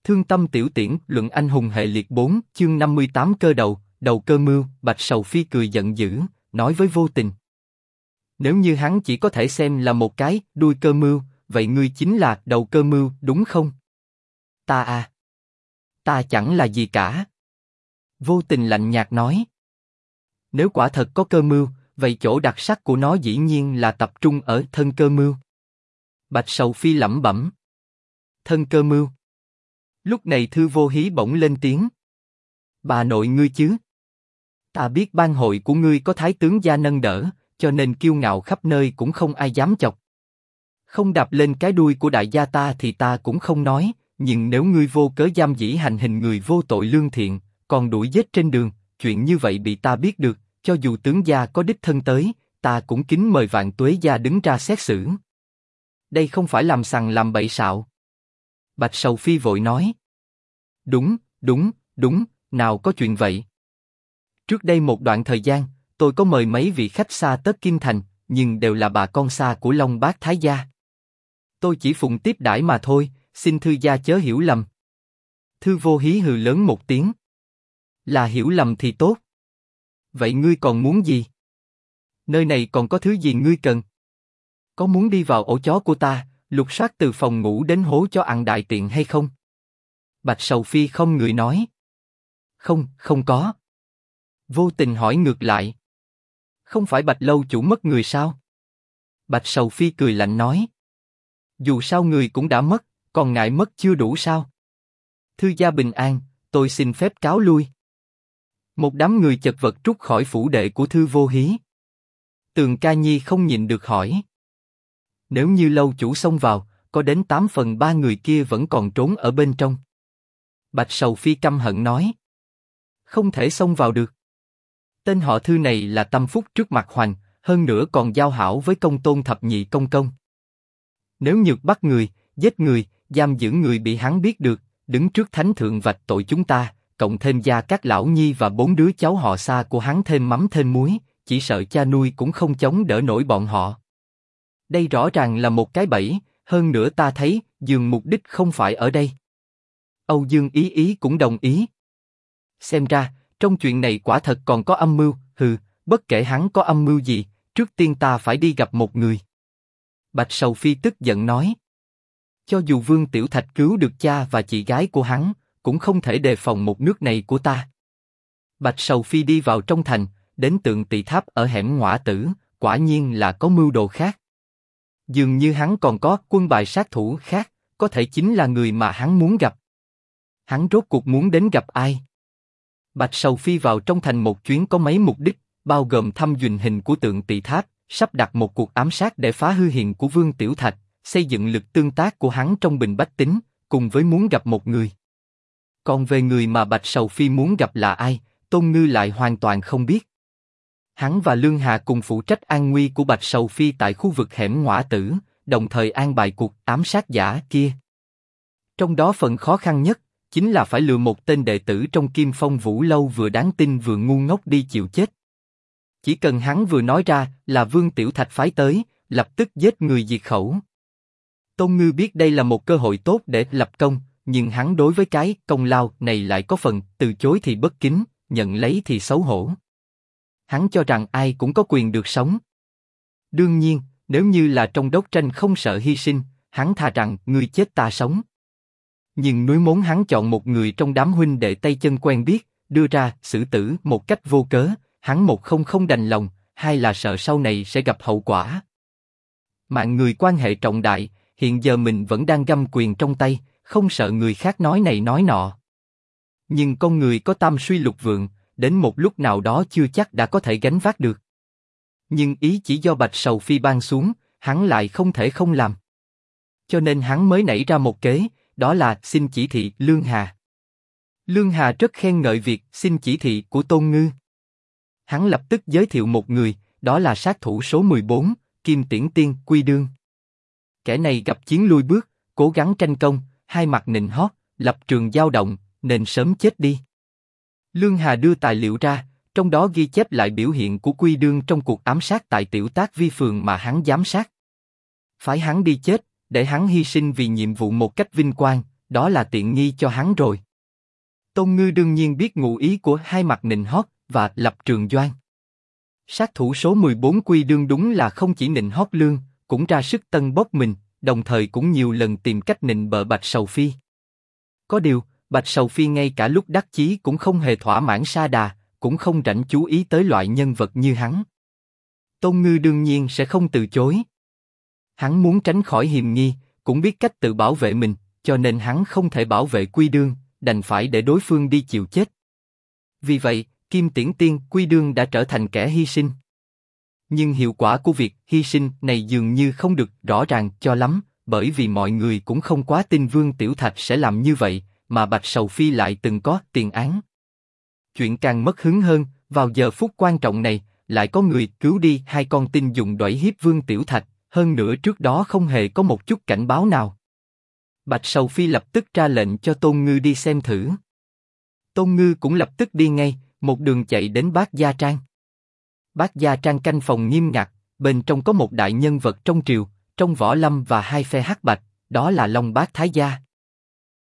Thương tâm tiểu tiễn, luận anh hùng hệ liệt 4, chương 58 cơ đầu, đầu cơ mưu. Bạch Sầu Phi cười giận dữ, nói với Vô Tình. Nếu như hắn chỉ có thể xem là một cái đuôi cơ mưu, vậy ngươi chính là đầu cơ mưu, đúng không? Ta chẳng là gì cả. Vô Tình lạnh nhạt nói. Nếu quả thật có cơ mưu, vậy chỗ đặc sắc của nó dĩ nhiên là tập trung ở thân cơ mưu. Bạch Sầu Phi lẩm bẩm. Thân cơ mưu. Lúc này Thư Vô Hí bỗng lên tiếng. Bà nội ngươi chứ? Ta biết ban hội của ngươi có thái tướng gia nâng đỡ, cho nên kiêu ngạo khắp nơi cũng không ai dám chọc. Không đạp lên cái đuôi của đại gia ta thì ta cũng không nói, nhưng nếu ngươi vô cớ giam dĩ hành hình người vô tội lương thiện, còn đuổi giết trên đường, chuyện như vậy bị ta biết được, cho dù tướng gia có đích thân tới, ta cũng kính mời Vạn Tuế gia đứng ra xét xử. Đây không phải làm sằng làm bậy sạo. Bạch Sầu Phi vội nói. Đúng, nào có chuyện vậy. Trước đây một đoạn thời gian, tôi có mời mấy vị khách xa tết Kim Thành, nhưng đều là bà con xa của Long Bác Thái gia. Tôi chỉ phụng tiếp đãi mà thôi, xin thư gia chớ hiểu lầm. Thư Vô Hí hừ lớn một tiếng. Là hiểu lầm thì tốt. Vậy ngươi còn muốn gì? Nơi này còn có thứ gì ngươi cần? Có muốn đi vào ổ chó của ta, lục soát từ phòng ngủ đến hố chó ăn đại tiện hay không? Bạch Sầu Phi không người nói. Không có. Vô Tình hỏi ngược lại. Không phải Bạch lâu chủ mất người sao? Bạch Sầu Phi cười lạnh nói. Dù sao người cũng đã mất, còn ngại mất chưa đủ sao? Thư gia bình an, tôi xin phép cáo lui. Một đám người chật vật trút khỏi phủ đệ của Thư Vô Hí. Tường Ca Nhi không nhịn được hỏi. Nếu như lâu chủ xông vào, có đến 8/3 người kia vẫn còn trốn ở bên trong. Bạch Sầu Phi căm hận nói. Không thể xông vào được. Tên họ Thư này là tâm phúc trước mặt Hoành, hơn nữa còn giao hảo với Công Tôn thập nhị công công. Nếu Nhược bắt người, giết người, giam giữ người bị hắn biết được, đứng trước thánh thượng vạch tội chúng ta, cộng thêm Gia Cát lão nhi và 4 đứa cháu họ xa của hắn thêm mắm thêm muối, chỉ sợ cha nuôi cũng không chống đỡ nổi bọn họ. Đây rõ ràng là một cái bẫy, hơn nữa ta thấy dường mục đích không phải ở đây. Âu Dương Ý cũng đồng ý. Xem ra, trong chuyện này quả thật còn có âm mưu, bất kể hắn có âm mưu gì, trước tiên ta phải đi gặp một người. Bạch Sầu Phi tức giận nói. Cho dù Vương Tiểu Thạch cứu được cha và chị gái của hắn, cũng không thể đề phòng một nước này của ta. Bạch Sầu Phi đi vào trong thành, đến Tượng Tỳ Tháp ở hẻm Ngõa Tử, quả nhiên là có mưu đồ khác. Dường như hắn còn có quân bài sát thủ khác, có thể chính là người mà hắn muốn gặp. Hắn rốt cuộc muốn đến gặp ai? Bạch Sầu Phi vào trong thành một chuyến có mấy mục đích, bao gồm thăm duyệt hình của Tượng Tỳ Tháp, sắp đặt một cuộc ám sát để phá hư hiện của Vương Tiểu Thạch, xây dựng lực tương tác của hắn trong bình bách tính, cùng với muốn gặp một người. Còn về người mà Bạch Sầu Phi muốn gặp là ai, Tôn Ngư lại hoàn toàn không biết. Hắn và Lương Hà cùng phụ trách an nguy của Bạch Sầu Phi tại khu vực hẻm Ngõa Tử, đồng thời an bài cuộc ám sát giả kia. Trong đó phần khó khăn nhất chính là phải lừa một tên đệ tử trong Kim Phong Vũ lâu vừa đáng tin vừa ngu ngốc đi chịu chết. Chỉ cần hắn vừa nói ra là Vương Tiểu Thạch phái tới, lập tức giết người diệt khẩu. Tôn Ngư biết đây là một cơ hội tốt để lập công, nhưng hắn đối với cái công lao này lại có phần từ chối thì bất kính, nhận lấy thì xấu hổ. Hắn cho rằng ai cũng có quyền được sống. Đương nhiên, nếu như là trong đấu tranh không sợ hy sinh, hắn thà rằng ngươi chết ta sống. Nhưng núi muốn hắn chọn một người trong đám huynh đệ tay chân quen biết, đưa ra xử tử một cách vô cớ, hắn một không đành lòng, hai là sợ sau này sẽ gặp hậu quả. Mạng người quan hệ trọng đại, hiện giờ mình vẫn đang găm quyền trong tay, không sợ người khác nói này nói nọ. Nhưng con người có tam suy lục vượng, đến một lúc nào đó chưa chắc đã có thể gánh vác được. Nhưng ý chỉ do Bạch Sầu Phi ban xuống, hắn lại không thể không làm. Cho nên hắn mới nảy ra một kế, đó là xin chỉ thị Lương Hà. Lương Hà rất khen ngợi việc xin chỉ thị của Tôn Ngư. Hắn lập tức giới thiệu một người, đó là sát thủ số 14, Kim Tiễn Tiên Quy Đương. Kẻ này gặp chiến lui bước, cố gắng tranh công, hai mặt nịnh hót, lập trường dao động, nên sớm chết đi. Lương Hà đưa tài liệu ra, trong đó ghi chép lại biểu hiện của Quy Đương trong cuộc ám sát tại Tiểu Tác Vi phường mà hắn giám sát. Phái hắn đi chết, để hắn hy sinh vì nhiệm vụ một cách vinh quang, đó là tiện nghi cho hắn rồi. Tôn Ngư đương nhiên biết ngụ ý của hai mặt nịnh hót và Lập Trường Doan. Sát thủ số 14 Quy Đương đúng là không chỉ nịnh hót lương, cũng ra sức tân bốc mình, đồng thời cũng nhiều lần tìm cách nịnh bợ Bạch Sầu Phi. Có điều, Bạch Sầu Phi ngay cả lúc đắc chí cũng không hề thỏa mãn sa đà, cũng không rảnh chú ý tới loại nhân vật như hắn. Tôn Ngư đương nhiên sẽ không từ chối. Hắn muốn tránh khỏi hiềm nghi, cũng biết cách tự bảo vệ mình, cho nên hắn không thể bảo vệ Quy Đương, đành phải để đối phương đi chịu chết. Vì vậy, Kim Tiễn Tiên Quy Đương đã trở thành kẻ hy sinh. Nhưng hiệu quả của việc hy sinh này dường như không được rõ ràng cho lắm, bởi vì mọi người cũng không quá tin Vương Tiểu Thạch sẽ làm như vậy, mà Bạch Sầu Phi lại từng có tiền án. Chuyện càng mất hứng hơn, vào giờ phút quan trọng này, lại có người cứu đi hai con tin dùng đuổi hiếp Vương Tiểu Thạch, hơn nữa trước đó không hề có một chút cảnh báo nào. Bạch Sầu Phi lập tức ra lệnh cho Tôn Ngư đi xem thử. Tôn Ngư cũng lập tức đi ngay, một đường chạy đến Bát Gia Trang. Bát Gia Trang canh phòng nghiêm ngặt, bên trong có một đại nhân vật trong triều, trong võ lâm và hai phe hắc bạch, đó là Long Bát Thái Gia.